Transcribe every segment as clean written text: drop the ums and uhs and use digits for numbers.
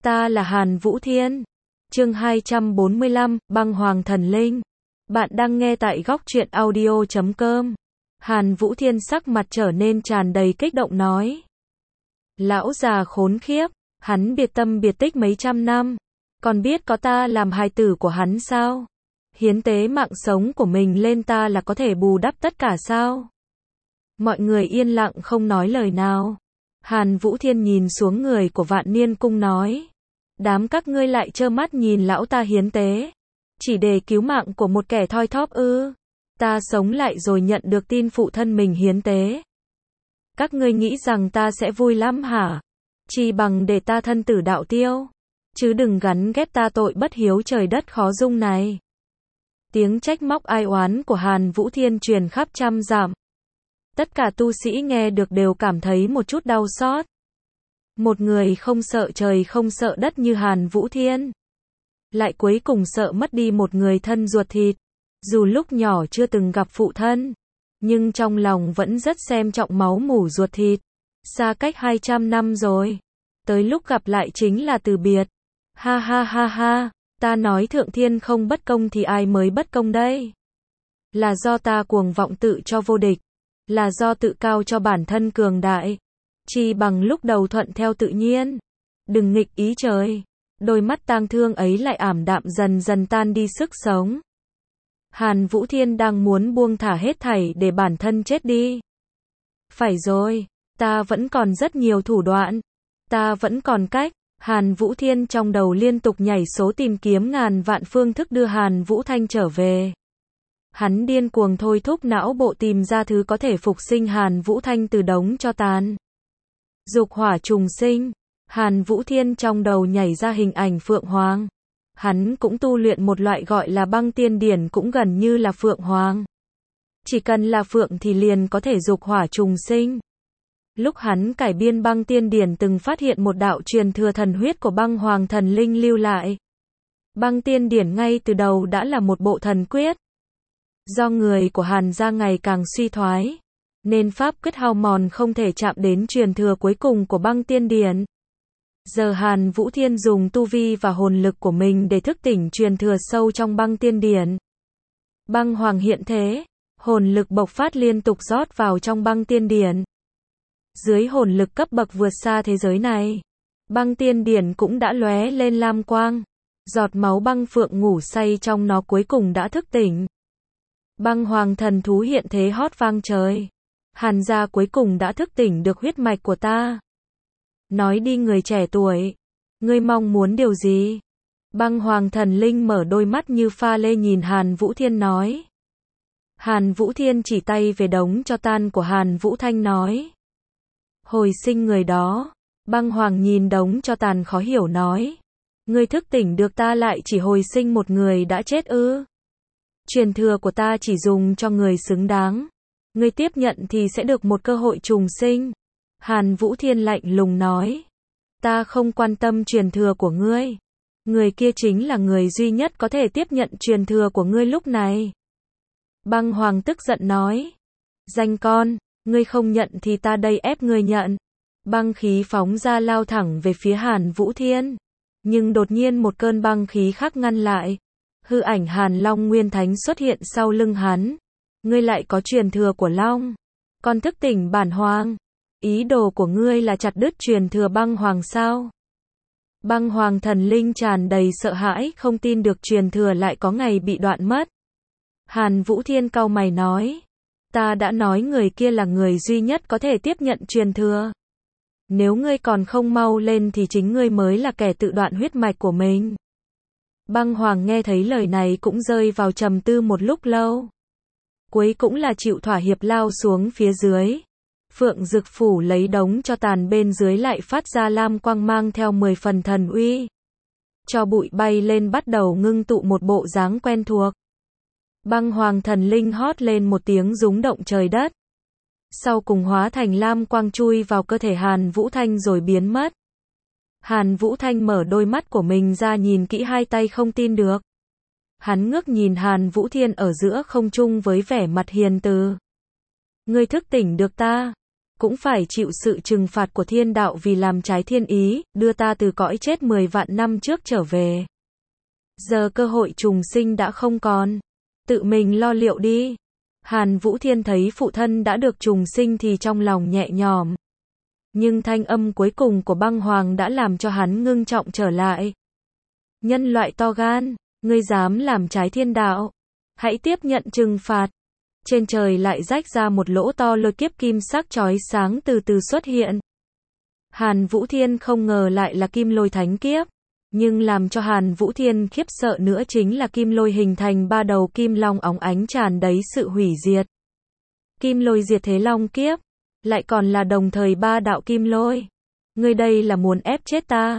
Ta là Hàn Vũ Thiên. Chương 245, Băng Hoàng Thần Linh. Bạn đang nghe tại góc truyện audio.com. Hàn Vũ Thiên sắc mặt trở nên tràn đầy kích động nói. Lão già khốn khiếp, hắn biệt tâm biệt tích mấy trăm năm. Còn biết có ta làm hài tử của hắn sao? Hiến tế mạng sống của mình lên ta là có thể bù đắp tất cả sao? Mọi người yên lặng không nói lời nào. Hàn Vũ Thiên nhìn xuống người của Vạn Niên Cung nói. Đám các ngươi lại trơ mắt nhìn lão ta hiến tế. Chỉ để cứu mạng của một kẻ thoi thóp ư? Ta sống lại rồi nhận được tin phụ thân mình hiến tế. Các ngươi nghĩ rằng ta sẽ vui lắm hả? Chỉ bằng để ta thân tử đạo tiêu. Chứ đừng gắn ghép ta tội bất hiếu trời đất khó dung này. Tiếng trách móc ai oán của Hàn Vũ Thiên truyền khắp trăm dặm. Tất cả tu sĩ nghe được đều cảm thấy một chút đau xót. Một người không sợ trời không sợ đất như Hàn Vũ Thiên. Lại cuối cùng sợ mất đi một người thân ruột thịt. Dù lúc nhỏ chưa từng gặp phụ thân. Nhưng trong lòng vẫn rất xem trọng máu mủ ruột thịt. Xa cách 200 năm rồi. Tới lúc gặp lại chính là từ biệt. Ha ha ha ha. Ta nói thượng thiên không bất công thì ai mới bất công đây? Là do ta cuồng vọng tự cho vô địch. Là do tự cao cho bản thân cường đại. Chỉ bằng lúc đầu thuận theo tự nhiên. Đừng nghịch ý trời. Đôi mắt tang thương ấy lại ảm đạm dần dần tan đi sức sống. Hàn Vũ Thiên đang muốn buông thả hết thảy để bản thân chết đi. Phải rồi, ta vẫn còn rất nhiều thủ đoạn. Ta vẫn còn cách. Hàn Vũ Thiên trong đầu liên tục nhảy số tìm kiếm ngàn vạn phương thức đưa Hàn Vũ Thanh trở về. Hắn điên cuồng thôi thúc não bộ tìm ra thứ có thể phục sinh Hàn Vũ Thanh từ đống tro tàn. Dục hỏa trùng sinh. Hàn Vũ Thiên trong đầu nhảy ra hình ảnh Phượng Hoàng. Hắn cũng tu luyện một loại gọi là băng tiên điển cũng gần như là Phượng Hoàng. Chỉ cần là Phượng thì liền có thể dục hỏa trùng sinh. Lúc hắn cải biên băng tiên điển từng phát hiện một đạo truyền thừa thần huyết của băng hoàng thần linh lưu lại. Băng tiên điển ngay từ đầu đã là một bộ thần quyết. Do người của Hàn gia ngày càng suy thoái, nên pháp quyết hao mòn không thể chạm đến truyền thừa cuối cùng của băng tiên điển. Giờ Hàn Vũ Thiên dùng tu vi và hồn lực của mình để thức tỉnh truyền thừa sâu trong băng tiên điển. Băng hoàng hiện thế, hồn lực bộc phát liên tục rót vào trong băng tiên điển. Dưới hồn lực cấp bậc vượt xa thế giới này, băng tiên điển cũng đã lóe lên lam quang. Giọt máu băng phượng ngủ say trong nó cuối cùng đã thức tỉnh. Băng hoàng thần thú hiện thế hót vang trời. Hàn gia cuối cùng đã thức tỉnh được huyết mạch của ta. Nói đi người trẻ tuổi, ngươi mong muốn điều gì? Băng hoàng thần linh mở đôi mắt như pha lê nhìn Hàn Vũ Thiên nói. Hàn Vũ Thiên chỉ tay về đống tro tan của Hàn Vũ Thanh nói. Hồi sinh người đó. Băng hoàng nhìn đống tro tàn khó hiểu nói. Ngươi thức tỉnh được ta lại chỉ hồi sinh một người đã chết ư? Truyền thừa của ta chỉ dùng cho người xứng đáng. Ngươi tiếp nhận thì sẽ được một cơ hội trùng sinh. Hàn Vũ Thiên lạnh lùng nói. Ta không quan tâm truyền thừa của ngươi. Người kia chính là người duy nhất có thể tiếp nhận truyền thừa của ngươi lúc này. Băng hoàng tức giận nói. Danh con, ngươi không nhận thì ta đây ép ngươi nhận. Băng khí phóng ra lao thẳng về phía Hàn Vũ Thiên. Nhưng đột nhiên một cơn băng khí khác ngăn lại. Hư ảnh Hàn Long Nguyên Thánh xuất hiện sau lưng hắn. Ngươi lại có truyền thừa của Long. Con thức tỉnh bản hoàng. Ý đồ của ngươi là chặt đứt truyền thừa băng hoàng sao? Băng hoàng thần linh tràn đầy sợ hãi không tin được truyền thừa lại có ngày bị đoạn mất. Hàn Vũ Thiên cau mày nói. Ta đã nói người kia là người duy nhất có thể tiếp nhận truyền thừa. Nếu ngươi còn không mau lên thì chính ngươi mới là kẻ tự đoạn huyết mạch của mình. Băng hoàng nghe thấy lời này cũng rơi vào trầm tư một lúc lâu. Cuối cũng là chịu thỏa hiệp lao xuống phía dưới. Phượng Dực Phủ lấy đống cho tàn bên dưới lại phát ra lam quang mang theo 10 phần thần uy. Cho bụi bay lên bắt đầu ngưng tụ một bộ dáng quen thuộc. Băng hoàng thần linh hót lên một tiếng rúng động trời đất. Sau cùng hóa thành lam quang chui vào cơ thể Hàn Vũ Thanh rồi biến mất. Hàn Vũ Thanh mở đôi mắt của mình ra nhìn kỹ hai tay không tin được. Hắn ngước nhìn Hàn Vũ Thiên ở giữa không trung với vẻ mặt hiền từ. Ngươi thức tỉnh được ta. cũng phải chịu sự trừng phạt của thiên đạo vì làm trái thiên ý, đưa ta từ cõi chết 10 vạn năm trước trở về. Giờ cơ hội trùng sinh đã không còn. Tự mình lo liệu đi. Hàn Vũ Thiên thấy phụ thân đã được trùng sinh thì trong lòng nhẹ nhõm. Nhưng thanh âm cuối cùng của băng hoàng đã làm cho hắn ngưng trọng trở lại. Nhân loại to gan, ngươi dám làm trái thiên đạo. Hãy tiếp nhận trừng phạt. Trên trời lại rách ra một lỗ to, lôi kiếp kim sắc chói sáng từ từ xuất hiện. Hàn Vũ Thiên không ngờ lại là kim lôi thánh kiếp. Nhưng làm cho Hàn Vũ Thiên khiếp sợ nữa chính là kim lôi hình thành 3 đầu kim long óng ánh tràn đầy sự hủy diệt. Kim lôi diệt thế long kiếp. Lại còn là đồng thời 3 đạo kim lôi. Ngươi đây là muốn ép chết ta.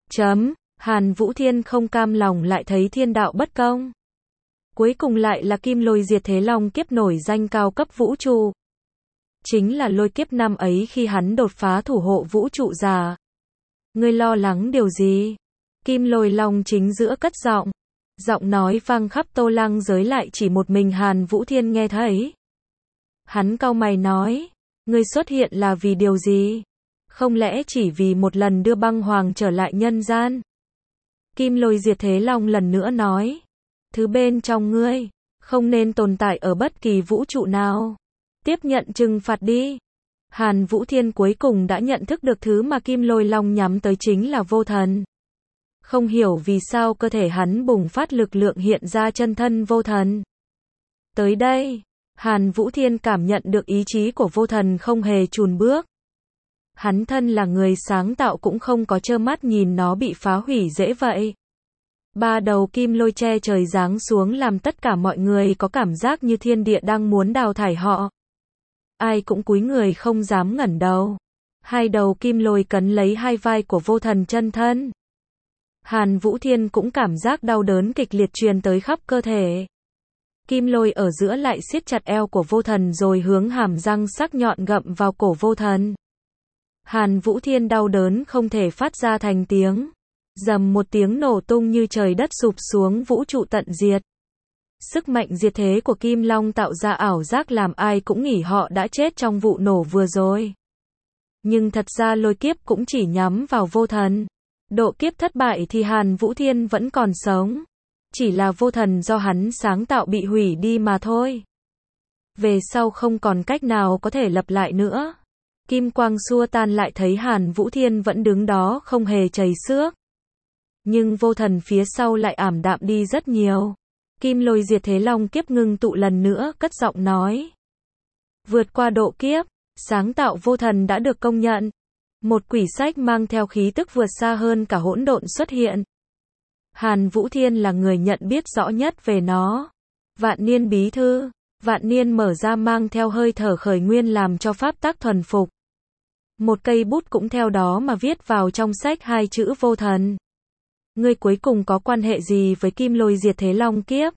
Hàn Vũ Thiên không cam lòng lại thấy thiên đạo bất công. Cuối cùng lại là kim lôi diệt thế long kiếp nổi danh cao cấp vũ trụ. Chính là lôi kiếp năm ấy khi hắn đột phá thủ hộ vũ trụ già. Ngươi lo lắng điều gì? Kim lôi long chính giữa cất giọng. Giọng nói vang khắp Tô Lăng giới, lại chỉ một mình Hàn Vũ Thiên nghe thấy. Hắn cau mày nói. Ngươi xuất hiện là vì điều gì? Không lẽ chỉ vì một lần đưa băng hoàng trở lại nhân gian? Kim lôi diệt thế long lần nữa nói. Thứ bên trong ngươi, không nên tồn tại ở bất kỳ vũ trụ nào. Tiếp nhận trừng phạt đi. Hàn Vũ Thiên cuối cùng đã nhận thức được thứ mà kim lôi long nhắm tới chính là vô thần. Không hiểu vì sao cơ thể hắn bùng phát lực lượng hiện ra chân thân vô thần. Tới đây, Hàn Vũ Thiên cảm nhận được ý chí của vô thần không hề chùn bước. Hắn thân là người sáng tạo cũng không có trơ mắt nhìn nó bị phá hủy dễ vậy. 3 đầu kim lôi che trời giáng xuống làm tất cả mọi người có cảm giác như thiên địa đang muốn đào thải họ. Ai cũng cúi người không dám ngẩng đầu. 2 đầu kim lôi cấn lấy 2 vai của vô thần chân thân. Hàn Vũ Thiên cũng cảm giác đau đớn kịch liệt truyền tới khắp cơ thể. Kim lôi ở giữa lại siết chặt eo của vô thần rồi hướng hàm răng sắc nhọn gặm vào cổ vô thần. Hàn Vũ Thiên đau đớn không thể phát ra thành tiếng. Rầm một tiếng nổ tung như trời đất sụp xuống, vũ trụ tận diệt. Sức mạnh diệt thế của Kim Long tạo ra ảo giác làm ai cũng nghĩ họ đã chết trong vụ nổ vừa rồi. Nhưng thật ra lôi kiếp cũng chỉ nhắm vào vô thần. Độ kiếp thất bại thì Hàn Vũ Thiên vẫn còn sống. Chỉ là vô thần do hắn sáng tạo bị hủy đi mà thôi. Về sau không còn cách nào có thể lập lại nữa. Kim quang xua tan lại thấy Hàn Vũ Thiên vẫn đứng đó không hề chảy xước. Nhưng vô thần phía sau lại ảm đạm đi rất nhiều. Kim lôi diệt thế long kiếp ngưng tụ lần nữa, cất giọng nói. Vượt qua độ kiếp, sáng tạo vô thần đã được công nhận. Một quỷ sách mang theo khí tức vượt xa hơn cả hỗn độn xuất hiện. Hàn Vũ Thiên là người nhận biết rõ nhất về nó. Vạn niên bí thư. Vạn niên mở ra mang theo hơi thở khởi nguyên làm cho pháp tắc thuần phục. Một cây bút cũng theo đó mà viết vào trong sách 2 chữ vô thần. Ngươi cuối cùng có quan hệ gì với kim lôi diệt thế long kiếp?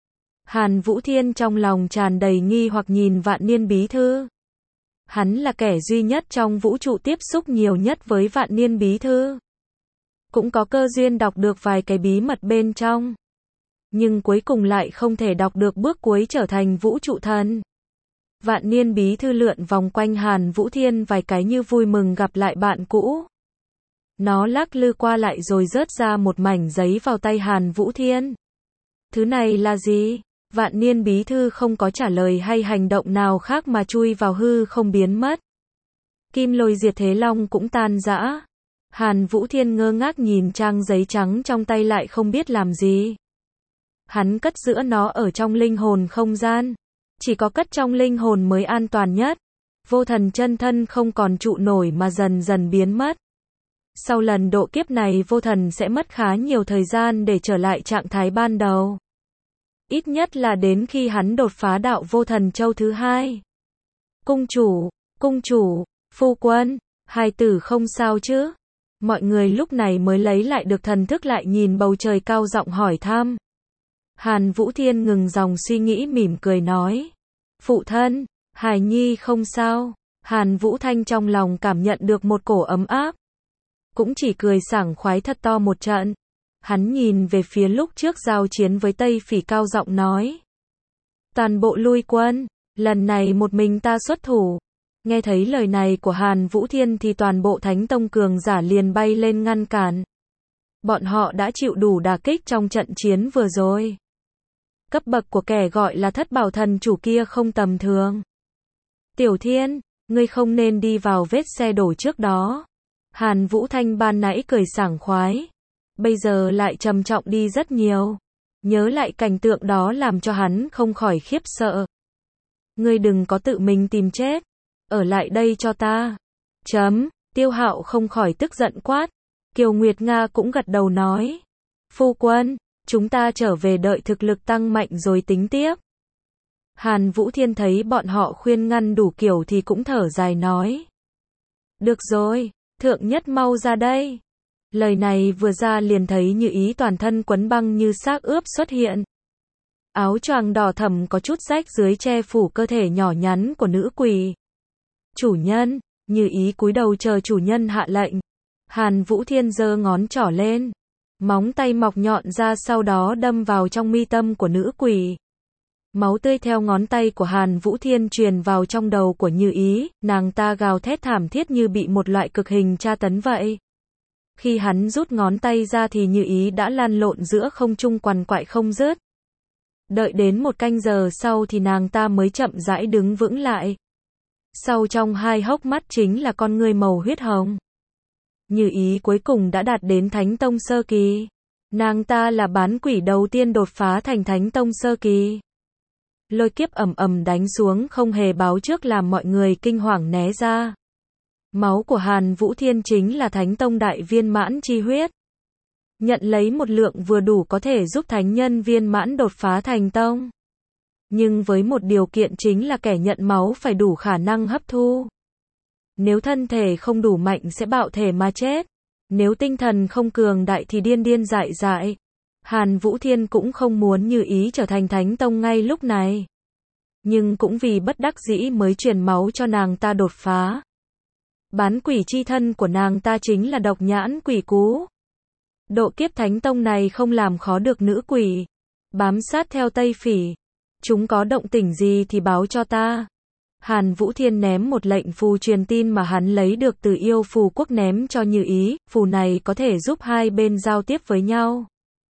Hàn Vũ Thiên trong lòng tràn đầy nghi hoặc nhìn vạn niên bí thư. Hắn là kẻ duy nhất trong vũ trụ tiếp xúc nhiều nhất với vạn niên bí thư. Cũng có cơ duyên đọc được vài cái bí mật bên trong. Nhưng cuối cùng lại không thể đọc được bước cuối trở thành vũ trụ thần. Vạn niên bí thư lượn vòng quanh Hàn Vũ Thiên vài cái như vui mừng gặp lại bạn cũ. Nó lắc lư qua lại rồi rớt ra một mảnh giấy vào tay Hàn Vũ Thiên. Thứ này là gì? Vạn niên bí thư không có trả lời hay hành động nào khác mà chui vào hư không biến mất. Kim lôi diệt thế long cũng tan rã. Hàn Vũ Thiên ngơ ngác nhìn trang giấy trắng trong tay lại không biết làm gì. Hắn cất giữ nó ở trong linh hồn không gian. Chỉ có cất trong linh hồn mới an toàn nhất. Vô thần chân thân không còn trụ nổi mà dần dần biến mất. Sau lần độ kiếp này vô thần sẽ mất khá nhiều thời gian để trở lại trạng thái ban đầu. Ít nhất là đến khi hắn đột phá đạo vô thần châu thứ 2. Cung chủ, phu quân, hài tử không sao chứ? Mọi người lúc này mới lấy lại được thần thức lại nhìn bầu trời cao giọng hỏi thăm. Hàn Vũ Thiên ngừng dòng suy nghĩ mỉm cười nói. Phụ thân, hài nhi không sao. Hàn Vũ Thanh trong lòng cảm nhận được một cổ ấm áp. Cũng chỉ cười sảng khoái thật to một trận. Hắn nhìn về phía lúc trước giao chiến với Tây Phỉ cao giọng nói. Toàn bộ lui quân, lần này một mình ta xuất thủ. Nghe thấy lời này của Hàn Vũ Thiên thì toàn bộ Thánh Tông cường giả liền bay lên ngăn cản. Bọn họ đã chịu đủ đả kích trong trận chiến vừa rồi. Cấp bậc của kẻ gọi là Thất Bảo Thần Chủ kia không tầm thường. Tiểu Thiên, ngươi không nên đi vào vết xe đổ trước đó. Hàn Vũ Thanh ban nãy cười sảng khoái, bây giờ lại trầm trọng đi rất nhiều. Nhớ lại cảnh tượng đó làm cho hắn không khỏi khiếp sợ. Ngươi đừng có tự mình tìm chết, ở lại đây cho ta. Tiêu Hạo không khỏi tức giận quát. Kiều Nguyệt Nga cũng gật đầu nói. Phu quân, chúng ta trở về đợi thực lực tăng mạnh rồi tính tiếp. Hàn Vũ Thiên thấy bọn họ khuyên ngăn đủ kiểu thì cũng thở dài nói. Được rồi, thượng nhất mau ra đây. Lời này vừa ra liền thấy Như Ý toàn thân quấn băng như xác ướp xuất hiện. Áo choàng đỏ thẫm có chút rách dưới che phủ cơ thể nhỏ nhắn của nữ quỷ. Chủ nhân, Như Ý cúi đầu chờ chủ nhân hạ lệnh. Hàn Vũ Thiên giơ ngón trỏ lên. Móng tay mọc nhọn ra sau đó đâm vào trong mi tâm của nữ quỷ. Máu tươi theo ngón tay của Hàn Vũ Thiên truyền vào trong đầu của Như Ý, nàng ta gào thét thảm thiết như bị một loại cực hình tra tấn vậy. Khi hắn rút ngón tay ra thì Như Ý đã lăn lộn giữa không trung quằn quại không dứt. Đợi đến một canh giờ sau thì nàng ta mới chậm rãi đứng vững lại. Sau trong hai hốc mắt chính là con ngươi màu huyết hồng. Như Ý cuối cùng đã đạt đến Thánh Tông Sơ Kỳ. Nàng ta là bán quỷ đầu tiên đột phá thành Thánh Tông Sơ Kỳ. Lôi kiếp ầm ầm đánh xuống không hề báo trước làm mọi người kinh hoàng né ra. Máu của Hàn Vũ Thiên chính là Thánh Tông đại viên mãn chi huyết. Nhận lấy một lượng vừa đủ có thể giúp thánh nhân viên mãn đột phá thành tông. Nhưng với một điều kiện chính là kẻ nhận máu phải đủ khả năng hấp thu. Nếu thân thể không đủ mạnh sẽ bạo thể mà chết. Nếu tinh thần không cường đại thì điên điên dại dại. Hàn Vũ Thiên cũng không muốn Như Ý trở thành Thánh Tông ngay lúc này. Nhưng cũng vì bất đắc dĩ mới truyền máu cho nàng ta đột phá. Bán quỷ chi thân của nàng ta chính là Độc Nhãn Quỷ Cú. Độ kiếp Thánh Tông này không làm khó được nữ quỷ. Bám sát theo Tây Phỉ. Chúng có động tĩnh gì thì báo cho ta. Hàn Vũ Thiên ném một lệnh phù truyền tin mà hắn lấy được từ yêu phù quốc ném cho Như Ý. Phù này có thể giúp hai bên giao tiếp với nhau.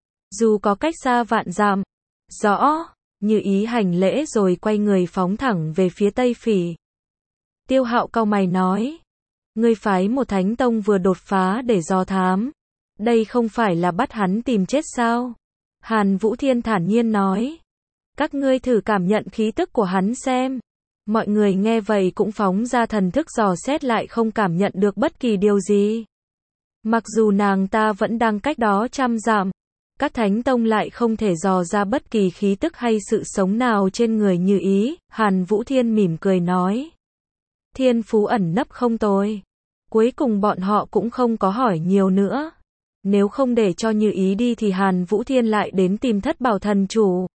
Dù có cách xa vạn dặm. Rõ. Như Ý hành lễ rồi quay người phóng thẳng về phía Tây Phỉ. Tiêu Hạo cau mày nói. Ngươi phái một Thánh Tông vừa đột phá để dò thám. Đây không phải là bắt hắn tìm chết sao? Hàn Vũ Thiên thản nhiên nói. Các ngươi thử cảm nhận khí tức của hắn xem. Mọi người nghe vậy cũng phóng ra thần thức dò xét lại không cảm nhận được bất kỳ điều gì. Mặc dù nàng ta vẫn đang cách đó trăm dặm. Các Thánh Tông lại không thể dò ra bất kỳ khí tức hay sự sống nào trên người Như Ý. Hàn Vũ Thiên mỉm cười nói. Thiên phú ẩn nấp không tồi. Cuối cùng bọn họ cũng không có hỏi nhiều nữa. Nếu không để cho Như Ý đi thì Hàn Vũ Thiên lại đến tìm Thất Bảo Thần Chủ.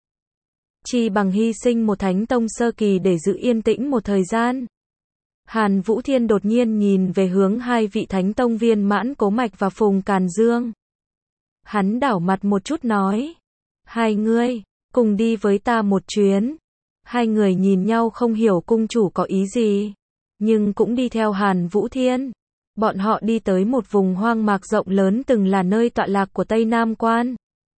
Chỉ bằng hy sinh một Thánh Tông Sơ Kỳ để giữ yên tĩnh một thời gian. Hàn Vũ Thiên đột nhiên nhìn về hướng hai vị Thánh Tông viên mãn Cố Mạch và Phùng Càn Dương. Hắn đảo mặt một chút nói. Hai ngươi, cùng đi với ta một chuyến. Hai người nhìn nhau không hiểu cung chủ có ý gì. Nhưng cũng đi theo Hàn Vũ Thiên. Bọn họ đi tới một vùng hoang mạc rộng lớn từng là nơi tọa lạc của Tây Nam Quan.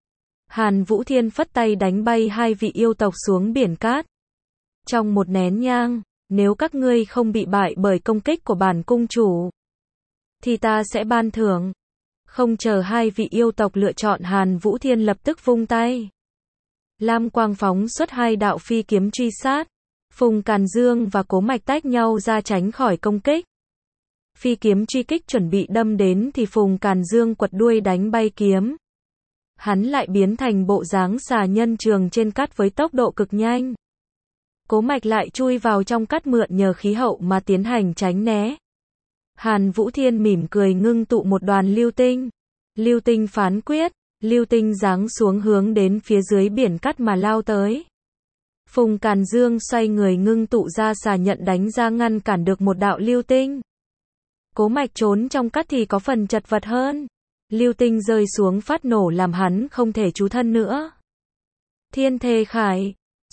Hàn Vũ Thiên phất tay đánh bay hai vị yêu tộc xuống biển cát. Trong một nén nhang, nếu các ngươi không bị bại bởi công kích của bản cung chủ, thì ta sẽ ban thưởng. Không chờ hai vị yêu tộc lựa chọn Hàn Vũ Thiên lập tức vung tay. Lam quang phóng xuất hai đạo phi kiếm truy sát. Phùng Càn Dương và Cố Mạch tách nhau ra tránh khỏi công kích. Phi kiếm truy kích chuẩn bị đâm đến thì Phùng Càn Dương quật đuôi đánh bay kiếm. Hắn lại biến thành bộ dáng xà nhân trường trên cát với tốc độ cực nhanh. Cố Mạch lại chui vào trong cát mượn nhờ khí hậu mà tiến hành tránh né. Hàn Vũ Thiên mỉm cười ngưng tụ một đoàn lưu tinh. Lưu tinh phán quyết, lưu tinh giáng xuống hướng đến phía dưới biển cát mà lao tới. Phùng Càn Dương xoay người ngưng tụ ra xà nhận đánh ra ngăn cản được một đạo lưu tinh. Cố Mạch trốn trong cát thì có phần chật vật hơn. Lưu tinh rơi xuống phát nổ làm hắn không thể trú thân nữa. Thiên Thề Khải.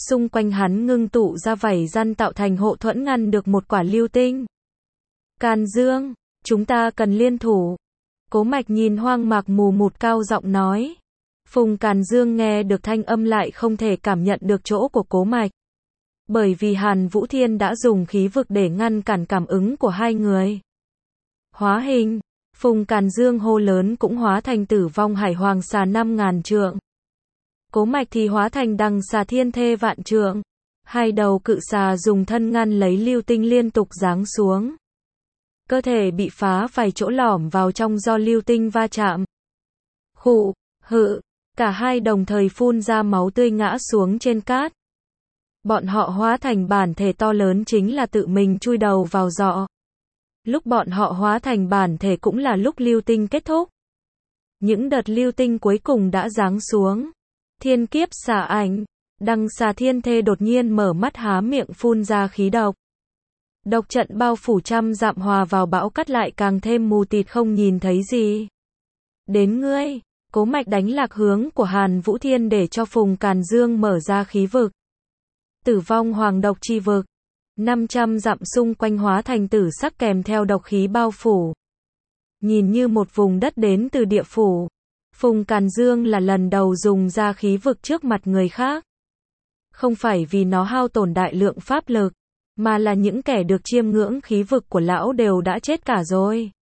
xung quanh hắn ngưng tụ ra vảy răn tạo thành hộ thuẫn ngăn được một quả lưu tinh. Càn Dương, chúng ta cần liên thủ. Cố Mạch nhìn Hoang Mạc Mù Mụt cao giọng nói. Phùng Càn Dương nghe được thanh âm lại không thể cảm nhận được chỗ của Cố Mạch. Bởi vì Hàn Vũ Thiên đã dùng khí vực để ngăn cản cảm ứng của hai người. Hóa hình, Phùng Càn Dương hô lớn cũng hóa thành Tử Vong Hải Hoàng xà 5.000 trượng. Cố Mạch thì hóa thành Đằng xà thiên thê vạn trượng. Hai đầu cự xà dùng thân ngăn lấy lưu tinh liên tục giáng xuống. Cơ thể bị phá vài chỗ lõm vào trong do lưu tinh va chạm. Khụ, hự, cả hai đồng thời phun ra máu tươi ngã xuống trên cát. Bọn họ hóa thành bản thể to lớn chính là tự mình chui đầu vào giọ. Lúc bọn họ hóa thành bản thể cũng là lúc lưu tinh kết thúc. Những đợt lưu tinh cuối cùng đã giáng xuống. Thiên kiếp xà ảnh, Đằng xà thiên thê đột nhiên mở mắt há miệng phun ra khí độc. Độc trận bao phủ trăm dặm hòa vào bão cát lại càng thêm mù tịt không nhìn thấy gì. Đến ngươi, Cố Mạch đánh lạc hướng của Hàn Vũ Thiên để cho Phùng Càn Dương mở ra khí vực. Tử Vong Hoàng độc chi vực. 500 dặm xung quanh hóa thành tử sắc kèm theo độc khí bao phủ. Nhìn như một vùng đất đến từ địa phủ. Phùng Càn Dương là lần đầu dùng ra khí vực trước mặt người khác. Không phải vì nó hao tổn đại lượng pháp lực, mà là những kẻ được chiêm ngưỡng khí vực của lão đều đã chết cả rồi.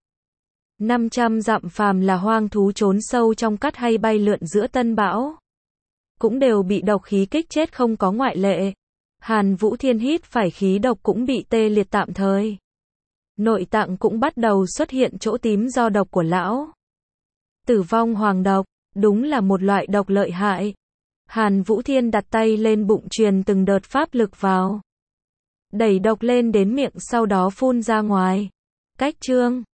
500 dặm phàm là hoang thú trốn sâu trong cát hay bay lượn giữa tân bão. Cũng đều bị độc khí kích chết không có ngoại lệ. Hàn Vũ Thiên hít phải khí độc cũng bị tê liệt tạm thời. Nội tạng cũng bắt đầu xuất hiện chỗ tím do độc của lão. Tử Vong Hoàng độc, đúng là một loại độc lợi hại. Hàn Vũ Thiên đặt tay lên bụng truyền từng đợt pháp lực vào. Đẩy độc lên đến miệng sau đó phun ra ngoài. Cách chương